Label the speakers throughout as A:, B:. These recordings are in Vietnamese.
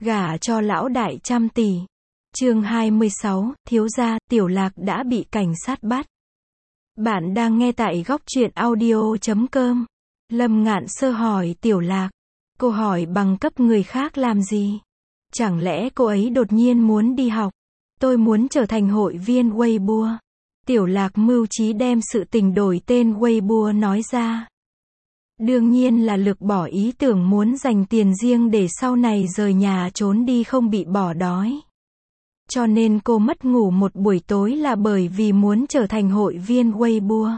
A: Gả cho lão đại trăm tỷ. Chương 26, thiếu gia, Tiểu Lạc đã bị cảnh sát bắt. Bạn đang nghe tại góc truyện audio.com. Lâm Ngạn Sơ hỏi Tiểu Lạc. Cô hỏi bằng cấp người khác làm gì? Chẳng lẽ cô ấy đột nhiên muốn đi học? Tôi muốn trở thành hội viên Weibo. Tiểu Lạc mưu trí đem sự tình đổi tên Weibo nói ra. Đương nhiên là lược bỏ ý tưởng muốn dành tiền riêng để sau này rời nhà trốn đi không bị bỏ đói. Cho nên cô mất ngủ một buổi tối là bởi vì muốn trở thành hội viên Weibo.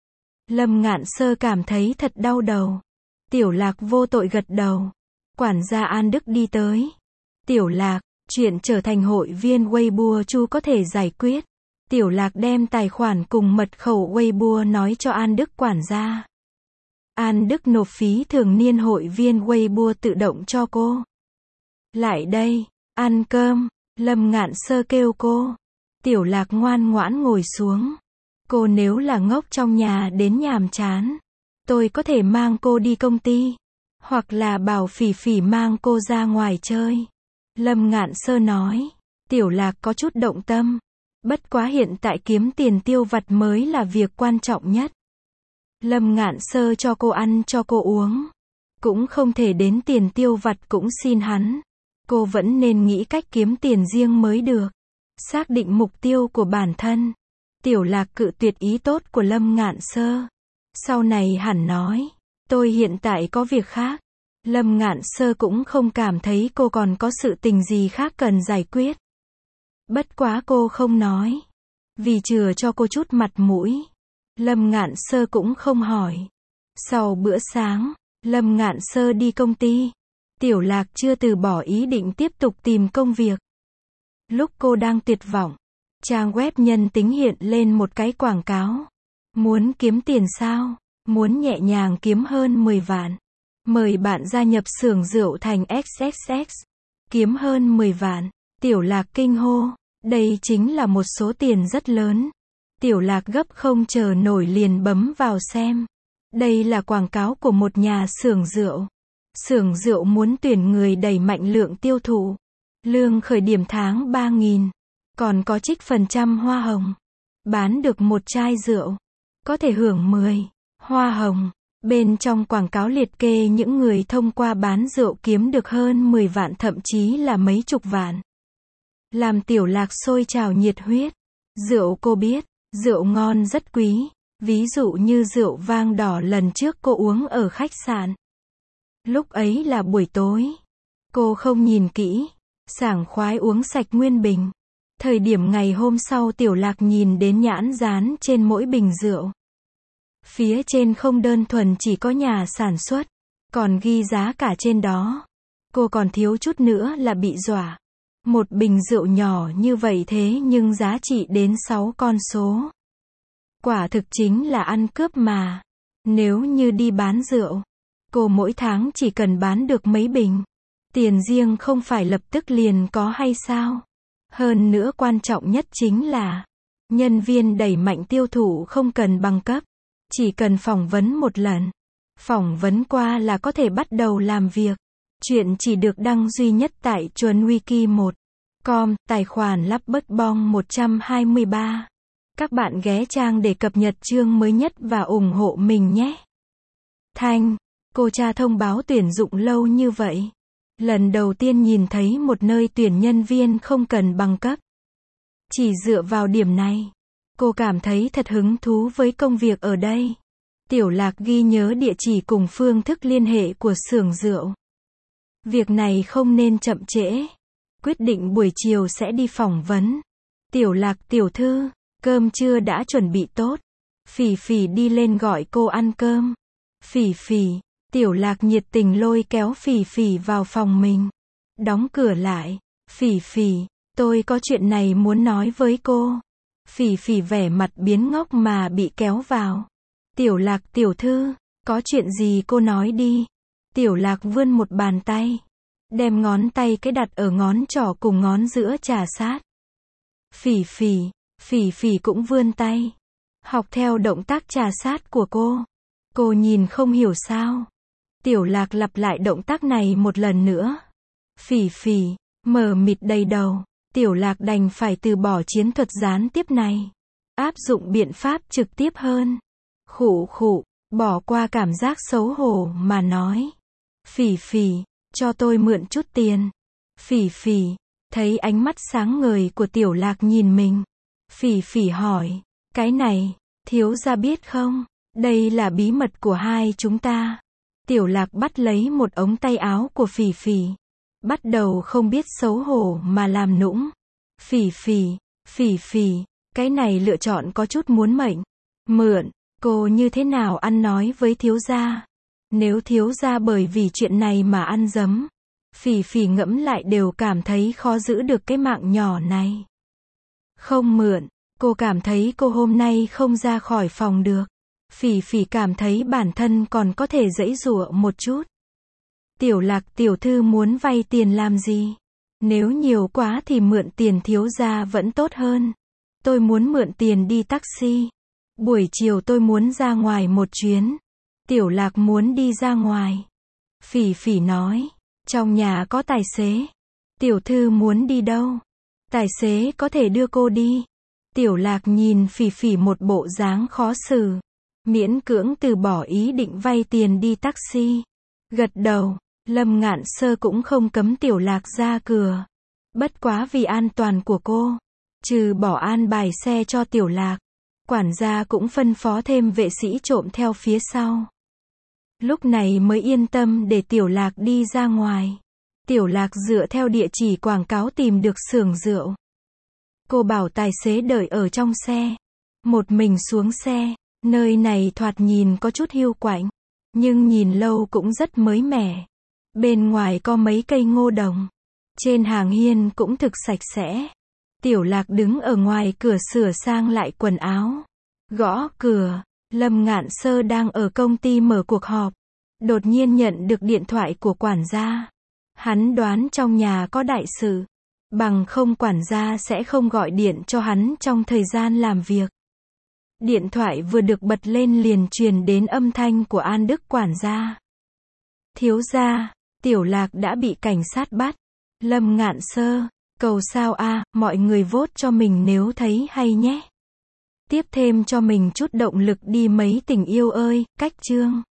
A: Lâm Ngạn Sơ cảm thấy thật đau đầu. Tiểu Lạc vô tội gật đầu. Quản gia An Đức đi tới. Tiểu Lạc, chuyện trở thành hội viên Weibo chú có thể giải quyết. Tiểu Lạc đem tài khoản cùng mật khẩu Weibo nói cho An Đức quản gia. An Đức nộp phí thường niên hội viên Weibo tự động cho cô. Lại đây, ăn cơm, Lâm Ngạn Sơ kêu cô. Tiểu Lạc ngoan ngoãn ngồi xuống. Cô nếu là ngốc trong nhà đến nhàm chán, tôi có thể mang cô đi công ty, hoặc là bảo Phỉ Phỉ mang cô ra ngoài chơi. Lâm Ngạn Sơ nói. Tiểu Lạc có chút động tâm. Bất quá hiện tại kiếm tiền tiêu vặt mới là việc quan trọng nhất. Lâm Ngạn Sơ cho cô ăn cho cô uống. Cũng không thể đến tiền tiêu vặt cũng xin hắn. Cô vẫn nên nghĩ cách kiếm tiền riêng mới được. Xác định mục tiêu của bản thân. Tiểu Lạc cự tuyệt ý tốt của Lâm Ngạn Sơ. Sau này hẳn nói. Tôi hiện tại có việc khác. Lâm Ngạn Sơ cũng không cảm thấy cô còn có sự tình gì khác cần giải quyết. Bất quá cô không nói. Vì chừa cho cô chút mặt mũi. Lâm Ngạn Sơ cũng không hỏi. Sau bữa sáng, Lâm Ngạn Sơ đi công ty. Tiểu Lạc chưa từ bỏ ý định tiếp tục tìm công việc. Lúc cô đang tuyệt vọng, trang web nhân tính hiện lên một cái quảng cáo. Muốn kiếm tiền sao? Muốn nhẹ nhàng kiếm hơn 10 vạn. Mời bạn gia nhập xưởng rượu thành XXX. Kiếm hơn 10 vạn. Tiểu Lạc kinh hô. Đây chính là một số tiền rất lớn. Tiểu Lạc gấp không chờ nổi liền bấm vào xem. Đây là quảng cáo của một nhà xưởng rượu. Xưởng rượu muốn tuyển người đẩy mạnh lượng tiêu thụ. Lương khởi điểm tháng 3.000. Còn có trích phần trăm hoa hồng. Bán được một chai rượu, có thể hưởng 10 hoa hồng. Bên trong quảng cáo liệt kê những người thông qua bán rượu kiếm được hơn 10 vạn thậm chí là mấy chục vạn. Làm Tiểu Lạc sôi trào nhiệt huyết. Rượu cô biết, rượu ngon rất quý. Ví dụ như rượu vang đỏ lần trước cô uống ở khách sạn. Lúc ấy là buổi tối. Cô không nhìn kỹ. Sảng khoái uống sạch nguyên bình. Thời điểm ngày hôm sau Tiểu Lạc nhìn đến nhãn dán trên mỗi bình rượu. Phía trên không đơn thuần chỉ có nhà sản xuất, còn ghi giá cả trên đó. Cô còn thiếu chút nữa là bị dọa. Một bình rượu nhỏ như vậy thế nhưng giá trị đến 6 con số. Quả thực chính là ăn cướp mà. Nếu như đi bán rượu, cô mỗi tháng chỉ cần bán được mấy bình. Tiền riêng không phải lập tức liền có hay sao? Hơn nữa quan trọng nhất chính là nhân viên đẩy mạnh tiêu thụ không cần bằng cấp. Chỉ cần phỏng vấn một lần. Phỏng vấn qua là có thể bắt đầu làm việc. Chuyện chỉ được đăng duy nhất tại Chuẩn Wiki 1.com, tài khoản lắp bấc bong 123. Các bạn ghé trang để cập nhật chương mới nhất và ủng hộ mình nhé. Thanh, cô cha thông báo tuyển dụng lâu như vậy. Lần đầu tiên nhìn thấy một nơi tuyển nhân viên không cần bằng cấp. Chỉ dựa vào điểm này, cô cảm thấy thật hứng thú với công việc ở đây. Tiểu Lạc ghi nhớ địa chỉ cùng phương thức liên hệ của xưởng rượu. Việc này không nên chậm trễ. Quyết định buổi chiều sẽ đi phỏng vấn. Tiểu Lạc tiểu thư, cơm trưa đã chuẩn bị tốt. Phỉ Phỉ đi lên gọi cô ăn cơm. Phỉ Phỉ, Tiểu Lạc nhiệt tình lôi kéo Phỉ Phỉ vào phòng mình. Đóng cửa lại. Phỉ Phỉ, tôi có chuyện này muốn nói với cô. Phỉ Phỉ vẻ mặt biến ngốc mà bị kéo vào. Tiểu Lạc tiểu thư, có chuyện gì cô nói đi. Tiểu Lạc vươn một bàn tay. Đem ngón tay cái đặt ở ngón trỏ cùng ngón giữa chà sát. Phỉ Phỉ cũng vươn tay. Học theo động tác chà sát của cô. Cô nhìn không hiểu sao. Tiểu Lạc lặp lại động tác này một lần nữa. Phỉ phỉ, mờ mịt đầy đầu, Tiểu Lạc đành phải từ bỏ chiến thuật gián tiếp này. Áp dụng biện pháp trực tiếp hơn. Khụ khụ, bỏ qua cảm giác xấu hổ mà nói. Phỉ phỉ, cho tôi mượn chút tiền. Phỉ phỉ, thấy ánh mắt sáng ngời của Tiểu Lạc nhìn mình. Phỉ phỉ hỏi, cái này, thiếu gia biết không? Đây là bí mật của hai chúng ta. Tiểu Lạc bắt lấy một ống tay áo của Phỉ phỉ. Bắt đầu không biết xấu hổ mà làm nũng. Phỉ phỉ, phỉ phỉ, cái này lựa chọn có chút muốn mệnh. Mượn, cô như thế nào ăn nói với thiếu gia? Nếu thiếu gia bởi vì chuyện này mà ăn dấm. Phỉ phỉ ngẫm lại đều cảm thấy khó giữ được cái mạng nhỏ này. Không mượn, cô cảm thấy cô hôm nay không ra khỏi phòng được. Phỉ phỉ cảm thấy bản thân còn có thể giãy giụa một chút. Tiểu Lạc tiểu thư muốn vay tiền làm gì? Nếu nhiều quá thì mượn tiền thiếu gia vẫn tốt hơn. Tôi muốn mượn tiền đi taxi. Buổi chiều tôi muốn ra ngoài một chuyến. Tiểu Lạc muốn đi ra ngoài. Phỉ phỉ nói, trong nhà có tài xế. Tiểu thư muốn đi đâu? Tài xế có thể đưa cô đi. Tiểu Lạc nhìn Phỉ phỉ một bộ dáng khó xử. Miễn cưỡng từ bỏ ý định vay tiền đi taxi. Gật đầu, Lâm Ngạn Sơ cũng không cấm Tiểu Lạc ra cửa. Bất quá vì an toàn của cô, trừ bỏ an bài xe cho Tiểu Lạc, quản gia cũng phân phó thêm vệ sĩ trộm theo phía sau. Lúc này mới yên tâm để Tiểu Lạc đi ra ngoài. Tiểu Lạc dựa theo địa chỉ quảng cáo tìm được xưởng rượu. Cô bảo tài xế đợi ở trong xe. Một mình xuống xe, nơi này thoạt nhìn có chút hiu quạnh, nhưng nhìn lâu cũng rất mới mẻ. Bên ngoài có mấy cây ngô đồng. Trên hàng hiên cũng thực sạch sẽ. Tiểu Lạc đứng ở ngoài cửa sửa sang lại quần áo. Gõ cửa, Lâm Ngạn Sơ đang ở công ty mở cuộc họp. Đột nhiên nhận được điện thoại của quản gia. Hắn đoán trong nhà có đại sự. Bằng không quản gia sẽ không gọi điện cho hắn trong thời gian làm việc. Điện thoại vừa được bật lên liền truyền đến âm thanh của An Đức quản gia. Thiếu gia, Tiểu Lạc đã bị cảnh sát bắt. Lâm Ngạn Sơ, cầu sao a, mọi người vote cho mình nếu thấy hay nhé. Tiếp thêm cho mình chút động lực đi mấy tình yêu ơi, cách chương.